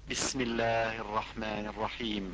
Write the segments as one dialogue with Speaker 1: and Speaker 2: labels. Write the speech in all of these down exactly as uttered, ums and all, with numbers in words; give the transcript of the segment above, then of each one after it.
Speaker 1: بسم الله الرحمن الرحيم.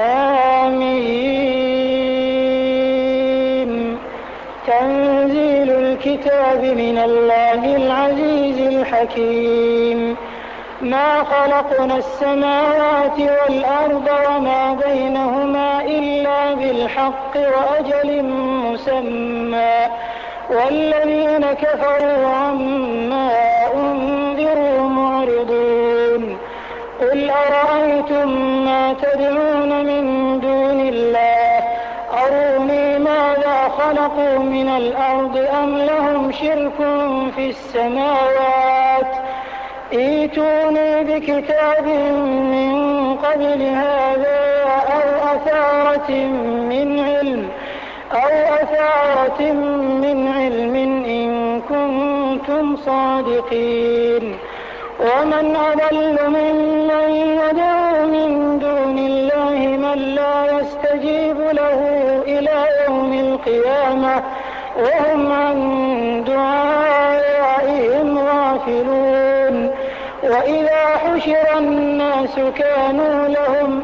Speaker 2: حميم. تنزيل الكتاب من الله العزيز الحكيم. ما خلقنا السماوات والأرض وما بينهما إلا بالحق وأجل مسمى والذين كفروا عما أنذروا معرضون. قل أرأيتم ما تدعون من دون الله أروني ماذا خلقوا من الأرض أم لهم شرك في السماوات ائتوني بكتاب من قبل هذا أو أثارة من علم أو أثارة من علم إن كنتم صادقين. ومن أضل ممن يدعو من دون الله من لا يستجيب له إلى يوم القيامة وهم عن دعائهم غافلون. وإذا حشر الناس كانوا لهم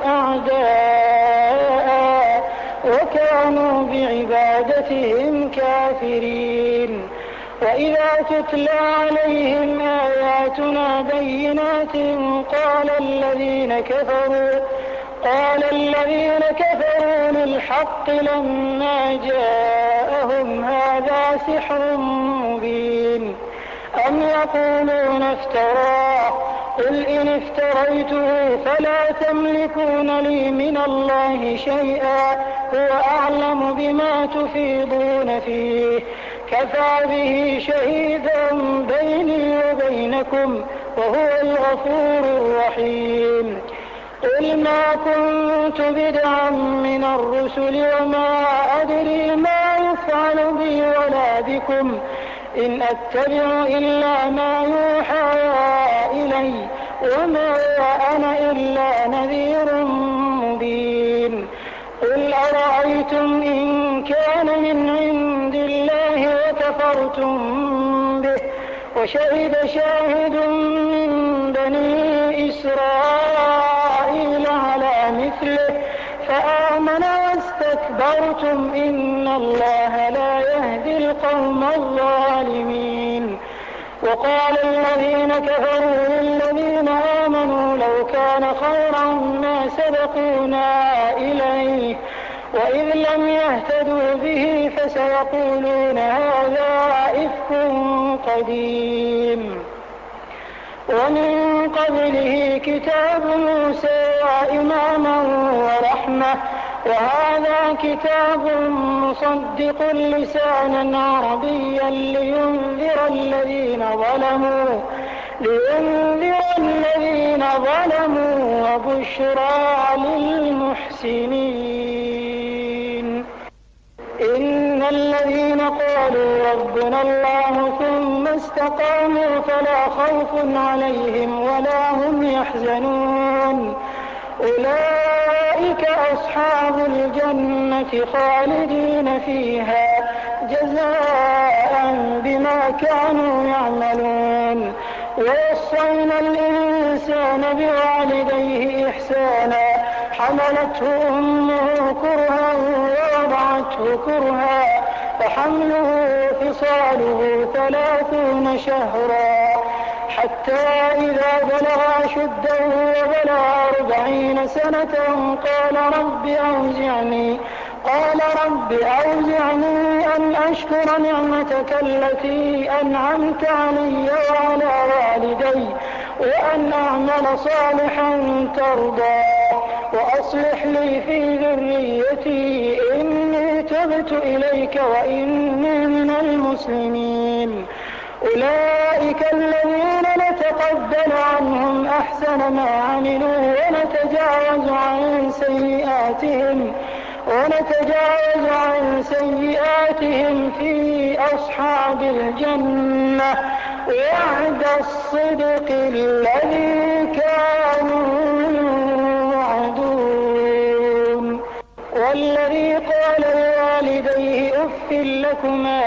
Speaker 2: أعداء وكانوا بعبادتهم كافرين. وإذا تتلى عليهم آياتنا بينات قال الذين كفروا قال الذين كفروا للحق لما جاءهم هذا سحر مبين أم يقولون افتراه قل إن افتريته فلا تملكون لي من الله شيئا هو أعلم بما تفيضون فيه كفى به شهيدا بيني وبينكم وهو الغفور الرحيم. قل ما كنت بدعا من الرسل وما أدري ما يفعل بي ولا بكم إن أتبع إلا ما يوحى إلي وما أنا إلا نذير مبين. قل أرأيتم إن كان من عند الله وكفرتم به وشهد شاهد من بني إسرائيل على مثله فآمن واستكبرتم إن الله لا يهدي القوم الظالمين. وقال الذين كفروا للذين آمنوا لو كان خيرا ما سبقونا إليه وإذ لم يهتدوا به فسيقولون هذا إفك قديم. ومن قبله كتاب موسى إماما ورحمة وهذا كتاب مصدق لسانا عربيا لينذر الذين ظلموا لينذر الذين ظلموا وبشرى للمحسنين. إن الذين قالوا ربنا الله ثم استقاموا فلا خوف عليهم ولا هم يحزنون أولئك أصحاب الجنة خالدين فيها جزاء بما كانوا يعملون. ووصينا الإنسان بوالديه إحسانا حملته أمه كرها ووضعته كرها فحمله وفصاله ثلاثون شهرا حتى إذا بلغ أشده وبلغ أربعين سنة قال رب أوزعني قال رب أوزعني أن أشكر نعمتك التي أنعمت علي وعلى والدي وأن أعمل صالحا ترضى وأصلح لي في ذريتي إني تبت إليك وإني من المسلمين. أولئك الذين نتقبل عنهم أحسن ما عملوا ونتجاوز عن سيئاتهم ونتجاوز عن سيئاتهم في أصحاب الجنة وعد الصدق الذي كانوا يوعدون. والذي قال لوالديه أف لكما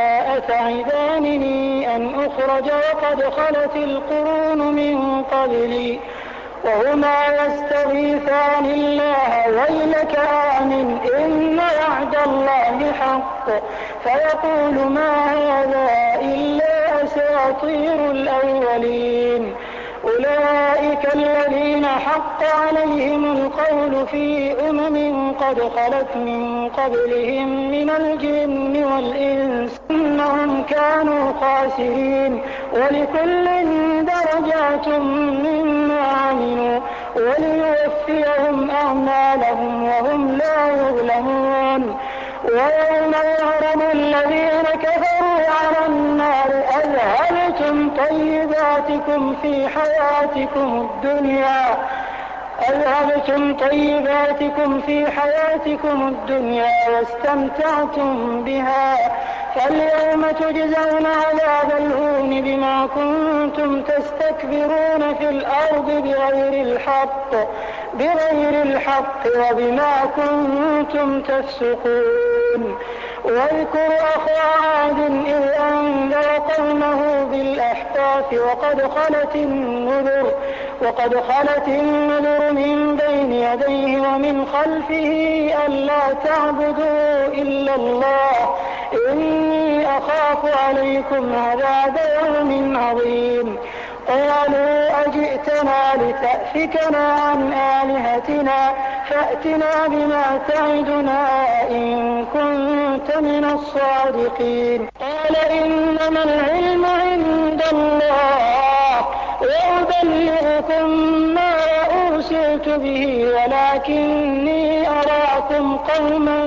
Speaker 2: أتعدانني أن أخرج وقد خلت القرون من قبلي وهما يستغيثان الله ويلك آمن إن وعد الله حق فيقول ما هذا إلا أساطير الأولين. أولئك الذين حق عليهم القول في أمم قد خلت من قبلهم من الجن والإنس إنهم كانوا خاسرين. ولكل درجات مما عملوا وليوفيهم أعمالهم وهم لا يظلمون. ويوم يعرض الذين كفروا على النار أذهبتم طيباتكم في حياتكم الدنيا أذهبتم طيباتكم في حياتكم الدنيا واستمتعتم بها فاليوم تجزون عذاب الهون بما كنتم تستكبرون في الأرض بغير الحق بغير الحق وبما كنتم تفسقون. واذكر أخا عاد إذ أنذر قومه بالأحقاف وقد خلت النذر وقد خلت النذر من بين يديه ومن خلفه ألا تعبدوا إلا الله إني أخاف عليكم عذاب يوم عظيم. قالوا أجئتنا لتأفكنا عن آلهتنا فأتنا بما تعدنا إن كنت من الصادقين. قال إنما العلم عند الله وأبلغكم ما أرسلت به ولكني أراكم قوما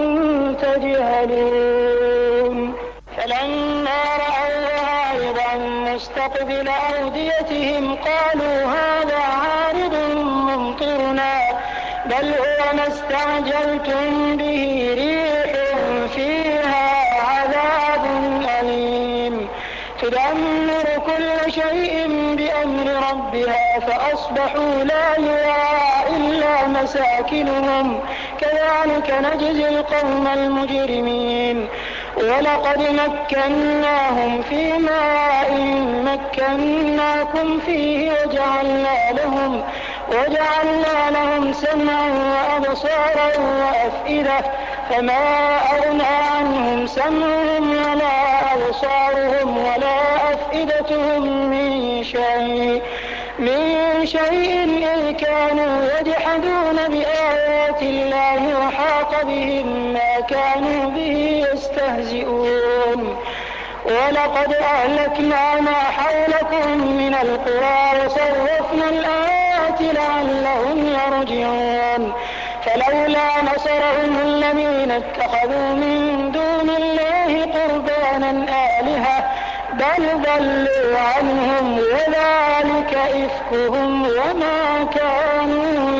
Speaker 2: تجهلون. فلما رأوا عارضا مستقبل أوديتهم قالوا هذا عارض ممطرنا بل هو ما استعجلتم به ريح فيها عذاب أليم تدمر كل شيء بأمر ربها فأصبحوا لا يرى إلا مساكنهم كذلك نجزي القوم المجرمين. ولقد مكناهم في ماء مكناكم فيه وجعلنا لهم وجعلنا لهم سمعا وأبصارا وأفئدة فما أغنى عنهم سمعهم ولا أبصارهم ولا أفئدتهم من شيء من شيء إذ كانوا يجحدون بآيات الله وحاق بهم ما كانوا به يستهزئون. ولقد أهلكنا ما حولكم من القرى وصرفنا الآيات لعلهم يرجعون. فلولا نصرهم الذين اتخذوا من دون الله قربانا آلهة بل ضلوا عنهم وذلك إفكهم وما كانوا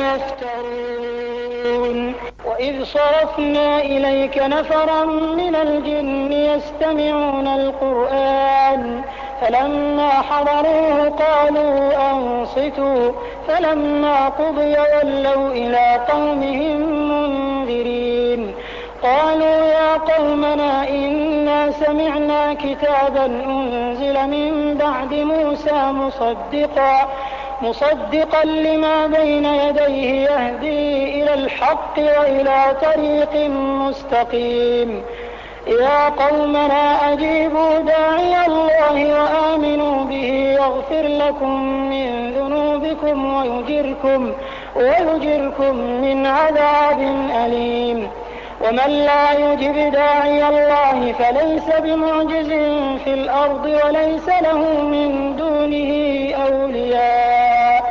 Speaker 2: يفترون. وإذ صرفنا إليك نفرا من الجن يستمعون القرآن فلما حضروه قالوا أنصتوا فلما قضي ولوا إلى قومهم منذرين. قالوا يا قومنا إنا سمعنا كتابا أنزل من بعد موسى مصدقا مصدقا لما بين يديه يهدي إلى الحق وإلى طريق مستقيم. يا قومنا أجيبوا داعي الله وآمنوا به يغفر لكم من ذنوبكم ويجركم, ويجركم من عذاب أليم. ومن لا يجب داعي الله فليس بمعجز في الأرض وليس له من دونه أولياء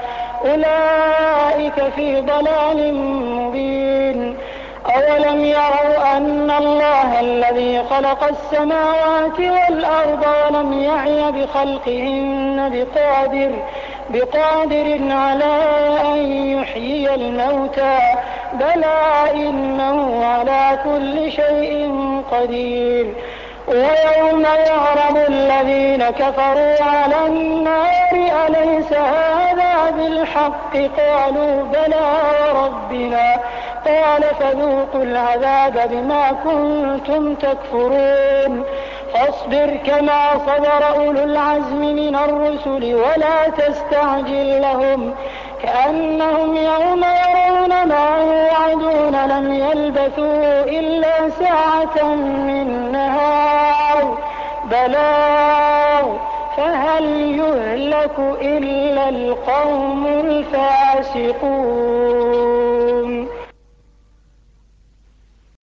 Speaker 2: أولئك في ضلال مبين. أولم يروا أن الله الذي خلق السماوات والأرض ولم يعي بخلقهن بقادر بقادر على أن يحيي الموتى بلى إنه على كل شيء قدير. ويوم يعرض الذين كفروا على النار أليس هذا بالحق قالوا بلى وربنا قال فذوقوا العذاب بما كنتم تكفرون. فاصبر كما صبر أولو العزم من الرسل ولا تستعجل لهم كأنهم يوم يرون ما يوعدون لم يلبثوا إلا ساعة من نهار بلاغ فهل يهلك إلا القوم الفاسقون.